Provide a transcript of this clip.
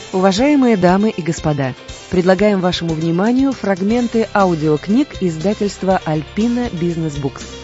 Уважаемые дамы и господа, предлагаем вашему вниманию фрагменты аудиокниг издательства Alpina Business Books.